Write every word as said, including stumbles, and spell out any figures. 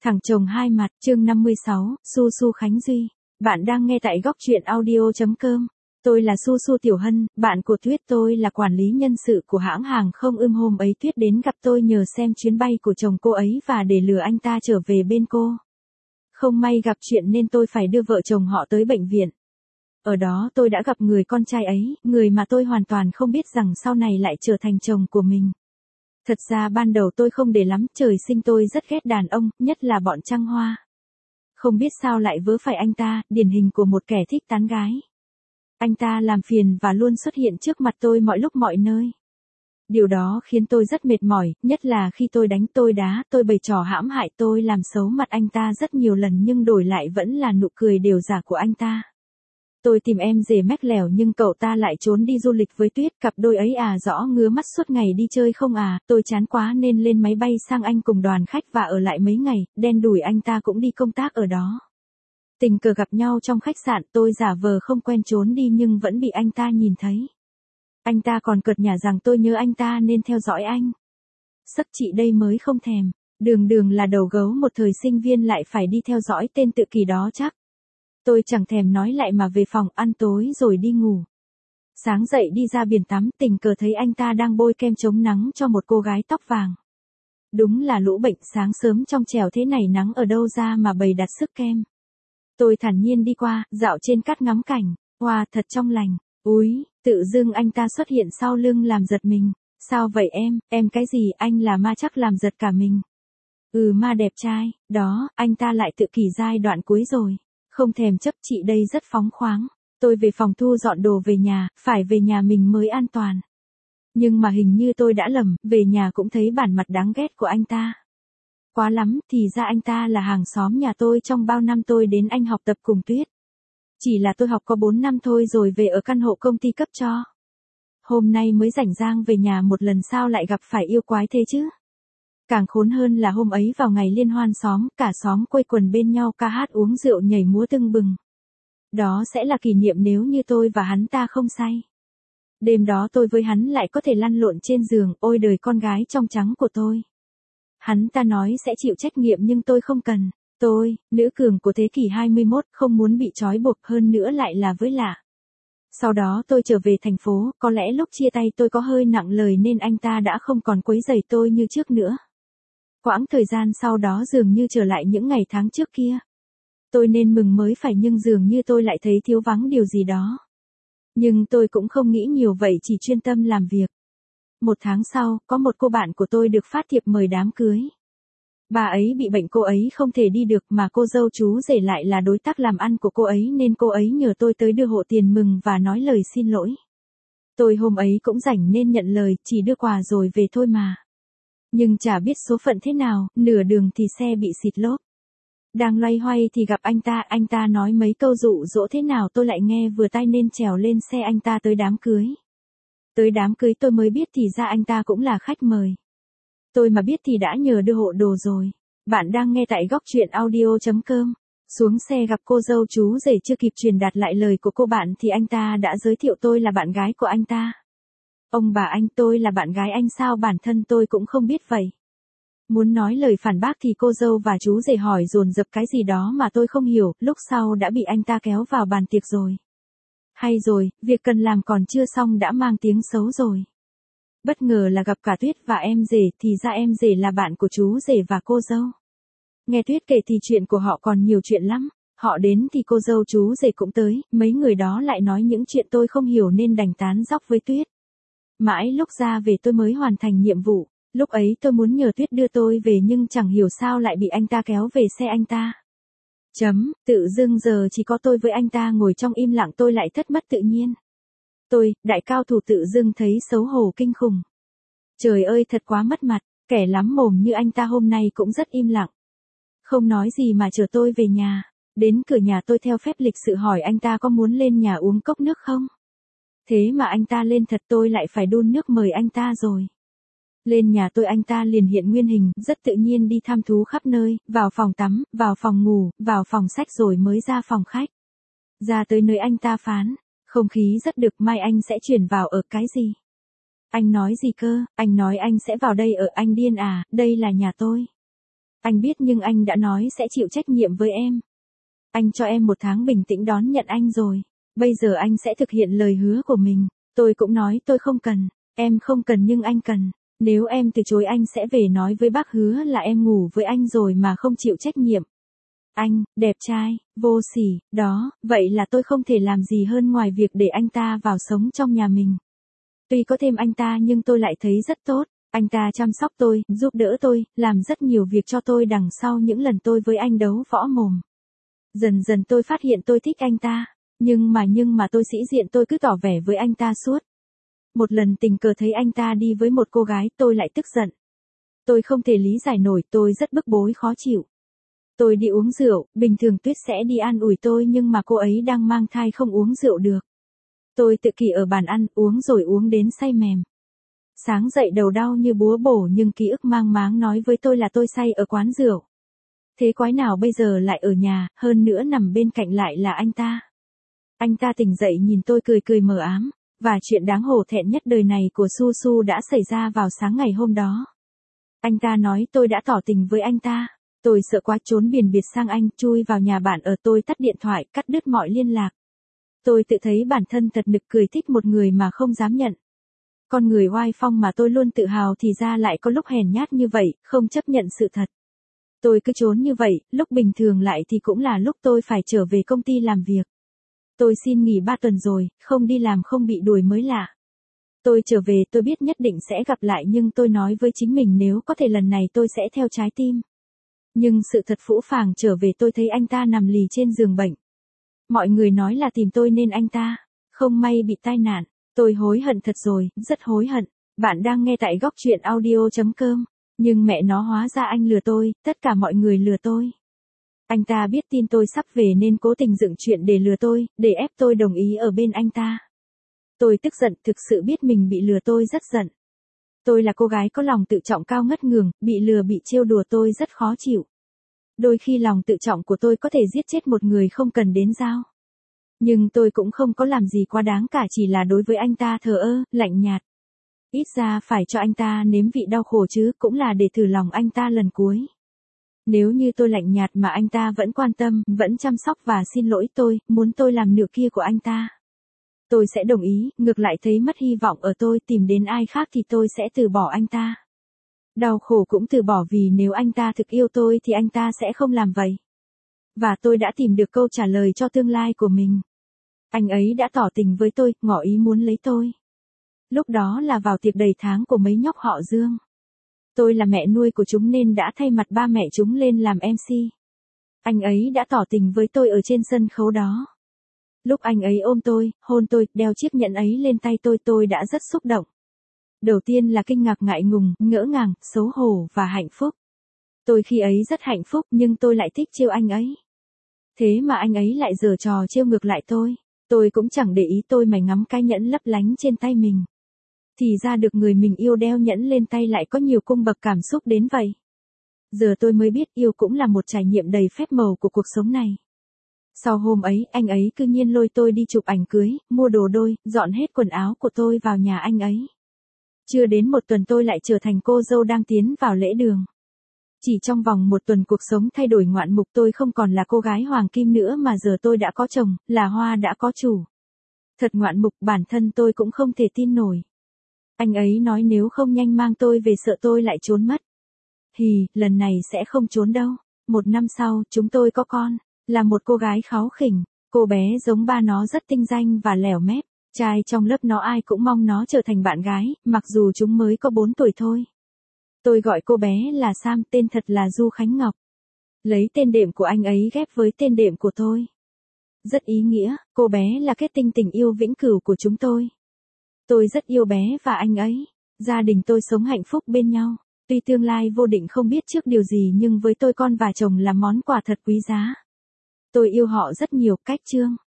Thằng chồng hai mặt, chương năm mươi sáu, Su Su Khánh Duy. Bạn đang nghe tại góc truyện audio chấm com. Tôi là Su Su Tiểu Hân, bạn của Tuyết. Tôi là quản lý nhân sự của hãng hàng không ưm. Hôm ấy Tuyết đến gặp tôi nhờ xem chuyến bay của chồng cô ấy và để lừa anh ta trở về bên cô. Không may gặp chuyện nên tôi phải đưa vợ chồng họ tới bệnh viện. Ở đó tôi đã gặp người con trai ấy, người mà tôi hoàn toàn không biết rằng sau này lại trở thành chồng của mình. Thật ra ban đầu tôi không để lắm, trời sinh tôi rất ghét đàn ông, nhất là bọn trăng hoa. Không biết sao lại vớ phải anh ta, điển hình của một kẻ thích tán gái. Anh ta làm phiền và luôn xuất hiện trước mặt tôi mọi lúc mọi nơi. Điều đó khiến tôi rất mệt mỏi, nhất là khi tôi đánh tôi đá, tôi bày trò hãm hại tôi làm xấu mặt anh ta rất nhiều lần nhưng đổi lại vẫn là nụ cười đều giả của anh ta. Tôi tìm em rể mách lẻo nhưng cậu ta lại trốn đi du lịch với Tuyết, cặp đôi ấy à rõ ngứa mắt suốt ngày đi chơi không à, tôi chán quá nên lên máy bay sang Anh cùng đoàn khách và ở lại mấy ngày, đen đủi anh ta cũng đi công tác ở đó. Tình cờ gặp nhau trong khách sạn, tôi giả vờ không quen trốn đi nhưng vẫn bị anh ta nhìn thấy. Anh ta còn cợt nhả rằng tôi nhớ anh ta nên theo dõi anh. Sắc chị đây mới không thèm, đường đường là đầu gấu một thời sinh viên lại phải đi theo dõi tên tự kỷ đó chắc. Tôi chẳng thèm nói lại mà về phòng ăn tối rồi đi ngủ. Sáng dậy đi ra biển tắm, tình cờ thấy anh ta đang bôi kem chống nắng cho một cô gái tóc vàng. Đúng là lũ bệnh, sáng sớm trong trèo thế này nắng ở đâu ra mà bày đặt sức kem. Tôi thản nhiên đi qua, dạo trên cát ngắm cảnh, hoa thật trong lành. Úi, tự dưng anh ta xuất hiện sau lưng làm giật mình. Sao vậy em, em cái gì, anh là ma chắc làm giật cả mình. Ừ ma đẹp trai, đó, anh ta lại tự kỷ giai đoạn cuối rồi. Không thèm chấp, chị đây rất phóng khoáng. Tôi về phòng thu dọn đồ về nhà, phải về nhà mình mới an toàn. Nhưng mà hình như tôi đã lầm, về nhà cũng thấy bản mặt đáng ghét của anh ta. Quá lắm, thì ra anh ta là hàng xóm nhà tôi trong bao năm tôi đến Anh học tập cùng Tuyết. Chỉ là tôi học có bốn năm thôi rồi về ở căn hộ công ty cấp cho. Hôm nay mới rảnh rang về nhà một lần sao lại gặp phải yêu quái thế chứ? Càng khốn hơn là hôm ấy vào ngày liên hoan xóm, cả xóm quây quần bên nhau ca hát uống rượu nhảy múa tưng bừng. Đó sẽ là kỷ niệm nếu như tôi và hắn ta không say. Đêm đó tôi với hắn lại có thể lăn lộn trên giường, ôi đời con gái trong trắng của tôi. Hắn ta nói sẽ chịu trách nhiệm nhưng tôi không cần. Tôi, nữ cường của thế kỷ hai mươi mốt, không muốn bị trói buộc hơn nữa lại là với lạ. Sau đó tôi trở về thành phố, có lẽ lúc chia tay tôi có hơi nặng lời nên anh ta đã không còn quấy rầy tôi như trước nữa. Quãng thời gian sau đó dường như trở lại những ngày tháng trước kia. Tôi nên mừng mới phải nhưng dường như tôi lại thấy thiếu vắng điều gì đó. Nhưng tôi cũng không nghĩ nhiều vậy, chỉ chuyên tâm làm việc. Một tháng sau, có một cô bạn của tôi được phát thiệp mời đám cưới. Bà ấy bị bệnh, cô ấy không thể đi được mà cô dâu chú rể lại là đối tác làm ăn của cô ấy nên cô ấy nhờ tôi tới đưa hộ tiền mừng và nói lời xin lỗi. Tôi hôm ấy cũng rảnh nên nhận lời, chỉ đưa quà rồi về thôi mà. Nhưng chả biết số phận thế nào, nửa đường thì xe bị xịt lốp. Đang loay hoay thì gặp anh ta, anh ta nói mấy câu dụ dỗ thế nào tôi lại nghe vừa tai nên trèo lên xe anh ta tới đám cưới. Tới đám cưới tôi mới biết thì ra anh ta cũng là khách mời. Tôi mà biết thì đã nhờ đưa hộ đồ rồi. Bạn đang nghe tại góc truyện audio chấm com. Xuống xe gặp cô dâu chú rể chưa kịp truyền đạt lại lời của cô bạn thì anh ta đã giới thiệu tôi là bạn gái của anh ta. Ông bà anh, tôi là bạn gái anh sao, bản thân tôi cũng không biết vậy. Muốn nói lời phản bác thì cô dâu và chú rể hỏi dồn dập cái gì đó mà tôi không hiểu, lúc sau đã bị anh ta kéo vào bàn tiệc rồi. Hay rồi, việc cần làm còn chưa xong đã mang tiếng xấu rồi. Bất ngờ là gặp cả Tuyết và em rể, thì ra em rể là bạn của chú rể và cô dâu. Nghe Tuyết kể thì chuyện của họ còn nhiều chuyện lắm, họ đến thì cô dâu chú rể cũng tới, mấy người đó lại nói những chuyện tôi không hiểu nên đành tán dóc với Tuyết. Mãi lúc ra về tôi mới hoàn thành nhiệm vụ, lúc ấy tôi muốn nhờ Tuyết đưa tôi về nhưng chẳng hiểu sao lại bị anh ta kéo về xe anh ta. Chấm, tự dưng giờ chỉ có tôi với anh ta ngồi trong im lặng tôi lại thất mất tự nhiên. Tôi, đại cao thủ tự dưng thấy xấu hổ kinh khủng. Trời ơi thật quá mất mặt, kẻ lắm mồm như anh ta hôm nay cũng rất im lặng. Không nói gì mà chở tôi về nhà. Đến cửa nhà tôi theo phép lịch sự hỏi anh ta có muốn lên nhà uống cốc nước không. Thế mà anh ta lên thật, tôi lại phải đun nước mời anh ta rồi. Lên nhà tôi anh ta liền hiện nguyên hình, rất tự nhiên đi thăm thú khắp nơi, vào phòng tắm, vào phòng ngủ, vào phòng sách rồi mới ra phòng khách. Ra tới nơi anh ta phán, không khí rất được, mai anh sẽ chuyển vào ở cái gì? Anh nói gì cơ, anh nói anh sẽ vào đây ở, anh điên à, đây là nhà tôi. Anh biết nhưng anh đã nói sẽ chịu trách nhiệm với em. Anh cho em một tháng bình tĩnh đón nhận anh rồi. Bây giờ anh sẽ thực hiện lời hứa của mình. Tôi cũng nói tôi không cần. Em không cần nhưng anh cần. Nếu em từ chối anh sẽ về nói với bác Hứa là em ngủ với anh rồi mà không chịu trách nhiệm. Anh, đẹp trai, vô sỉ, đó, vậy là tôi không thể làm gì hơn ngoài việc để anh ta vào sống trong nhà mình. Tuy có thêm anh ta nhưng tôi lại thấy rất tốt. Anh ta chăm sóc tôi, giúp đỡ tôi, làm rất nhiều việc cho tôi đằng sau những lần tôi với anh đấu võ mồm. Dần dần tôi phát hiện tôi thích anh ta. Nhưng mà nhưng mà tôi sĩ diện tôi cứ tỏ vẻ với anh ta suốt. Một lần tình cờ thấy anh ta đi với một cô gái tôi lại tức giận. Tôi không thể lý giải nổi, tôi rất bức bối khó chịu. Tôi đi uống rượu, bình thường Tuyết sẽ đi an ủi tôi nhưng mà cô ấy đang mang thai không uống rượu được. Tôi tự kỷ ở bàn ăn, uống rồi uống đến say mềm. Sáng dậy đầu đau như búa bổ nhưng ký ức mang máng nói với tôi là tôi say ở quán rượu. Thế quái nào bây giờ lại ở nhà, hơn nữa nằm bên cạnh lại là anh ta. Anh ta tỉnh dậy nhìn tôi cười cười mờ ám, và chuyện đáng hổ thẹn nhất đời này của Su Su đã xảy ra vào sáng ngày hôm đó. Anh ta nói tôi đã tỏ tình với anh ta. Tôi sợ quá trốn biển biệt sang Anh, chui vào nhà bạn ở, tôi tắt điện thoại, cắt đứt mọi liên lạc. Tôi tự thấy bản thân thật nực cười thích một người mà không dám nhận. Con người oai phong mà tôi luôn tự hào thì ra lại có lúc hèn nhát như vậy, không chấp nhận sự thật. Tôi cứ trốn như vậy, lúc bình thường lại thì cũng là lúc tôi phải trở về công ty làm việc. Tôi xin nghỉ ba tuần rồi, không đi làm không bị đuổi mới lạ. Tôi trở về tôi biết nhất định sẽ gặp lại nhưng tôi nói với chính mình nếu có thể lần này tôi sẽ theo trái tim. Nhưng sự thật phũ phàng trở về tôi thấy anh ta nằm lì trên giường bệnh. Mọi người nói là tìm tôi nên anh ta, không may bị tai nạn. Tôi hối hận thật rồi, rất hối hận. Bạn đang nghe tại góc truyện audio chấm com. Nhưng mẹ nó hóa ra anh lừa tôi, tất cả mọi người lừa tôi. Anh ta biết tin tôi sắp về nên cố tình dựng chuyện để lừa tôi, để ép tôi đồng ý ở bên anh ta. Tôi tức giận, thực sự biết mình bị lừa tôi rất giận. Tôi là cô gái có lòng tự trọng cao ngất ngường, bị lừa bị trêu đùa tôi rất khó chịu. Đôi khi lòng tự trọng của tôi có thể giết chết một người không cần đến dao. Nhưng tôi cũng không có làm gì quá đáng cả, chỉ là đối với anh ta thờ ơ, lạnh nhạt. Ít ra phải cho anh ta nếm vị đau khổ chứ, cũng là để thử lòng anh ta lần cuối. Nếu như tôi lạnh nhạt mà anh ta vẫn quan tâm, vẫn chăm sóc và xin lỗi tôi, muốn tôi làm nửa kia của anh ta, tôi sẽ đồng ý, ngược lại thấy mất hy vọng ở tôi, tìm đến ai khác thì tôi sẽ từ bỏ anh ta. Đau khổ cũng từ bỏ vì nếu anh ta thực yêu tôi thì anh ta sẽ không làm vậy. Và tôi đã tìm được câu trả lời cho tương lai của mình. Anh ấy đã tỏ tình với tôi, ngỏ ý muốn lấy tôi. Lúc đó là vào tiệc đầy tháng của mấy nhóc họ Dương. Tôi là mẹ nuôi của chúng nên đã thay mặt ba mẹ chúng lên làm em xê. Anh ấy đã tỏ tình với tôi ở trên sân khấu đó. Lúc anh ấy ôm tôi, hôn tôi, đeo chiếc nhẫn ấy lên tay tôi, tôi đã rất xúc động. Đầu tiên là kinh ngạc, ngại ngùng, ngỡ ngàng, xấu hổ và hạnh phúc. Tôi khi ấy rất hạnh phúc nhưng tôi lại thích trêu anh ấy. Thế mà anh ấy lại giở trò trêu ngược lại tôi. Tôi cũng chẳng để ý, tôi mải ngắm cái nhẫn lấp lánh trên tay mình. Thì ra được người mình yêu đeo nhẫn lên tay lại có nhiều cung bậc cảm xúc đến vậy. Giờ tôi mới biết yêu cũng là một trải nghiệm đầy phép màu của cuộc sống này. Sau hôm ấy, anh ấy cứ nhiên lôi tôi đi chụp ảnh cưới, mua đồ đôi, dọn hết quần áo của tôi vào nhà anh ấy. Chưa đến một tuần tôi lại trở thành cô dâu đang tiến vào lễ đường. Chỉ trong vòng một tuần cuộc sống thay đổi ngoạn mục, tôi không còn là cô gái hoàng kim nữa mà giờ tôi đã có chồng, là hoa đã có chủ. Thật ngoạn mục, bản thân tôi cũng không thể tin nổi. Anh ấy nói nếu không nhanh mang tôi về sợ tôi lại trốn mất. Hì, lần này sẽ không trốn đâu. Một năm sau, chúng tôi có con, là một cô gái kháu khỉnh. Cô bé giống ba nó, rất tinh danh và lẻo mép. Trai trong lớp nó ai cũng mong nó trở thành bạn gái, mặc dù chúng mới có bốn tuổi thôi. Tôi gọi cô bé là Sam, tên thật là Du Khánh Ngọc. Lấy tên đệm của anh ấy ghép với tên đệm của tôi. Rất ý nghĩa, cô bé là kết tinh tình yêu vĩnh cửu của chúng tôi. Tôi rất yêu bé và anh ấy. Gia đình tôi sống hạnh phúc bên nhau. Tuy tương lai vô định không biết trước điều gì nhưng với tôi con và chồng là món quà thật quý giá. Tôi yêu họ rất nhiều. Cách chương.